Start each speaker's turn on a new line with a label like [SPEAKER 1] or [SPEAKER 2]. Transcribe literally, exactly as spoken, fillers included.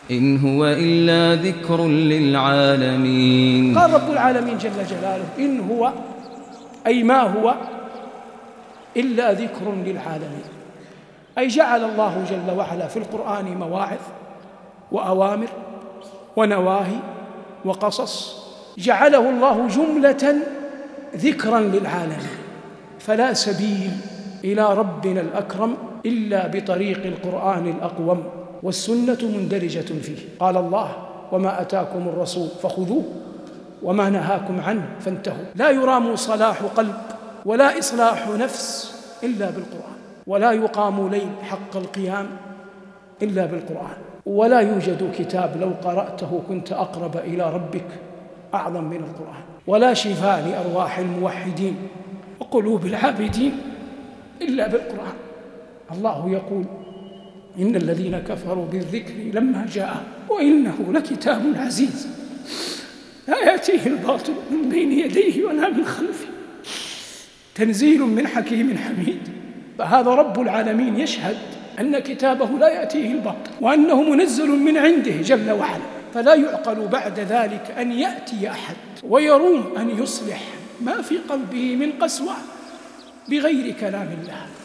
[SPEAKER 1] إن هو إلا ذكر للعالمين.
[SPEAKER 2] قال رب العالمين جل جلاله إن هو أي ما هو إلا ذكر للعالمين، أي جعل الله جل وعلا في القرآن مواعظ وأوامر ونواهي وقصص، جعله الله جملة ذكرا للعالمين، فلا سبيل إلى ربنا الأكرم إلا بطريق القرآن الأقوم، والسنة مندرجة فيه. قال الله وما أتاكم الرسول فخذوه وما نهاكم عنه فانتهوا. لا يرام صلاح قلب ولا إصلاح نفس إلا بالقرآن، ولا يقام ليل حق القيام إلا بالقرآن، ولا يوجد كتاب لو قرأته كنت أقرب إلى ربك أعظم من القرآن، ولا شفاء لأرواح الموحدين وقلوب العابدين إلا بالقرآن. الله يقول إن الذين كفروا بالذكر لما جاء وإنه لكتاب عزيز لا يأتيه الباطل من بين يديه ولا من خلفه تنزيل من حكيم حميد. فهذا رب العالمين يشهد أن كتابه لا يأتيه الباطل وأنه منزل من عنده جل وعلا، فلا يعقل بعد ذلك أن يأتي أحد ويروم أن يصلح ما في قلبه من قسوة بغير كلام الله.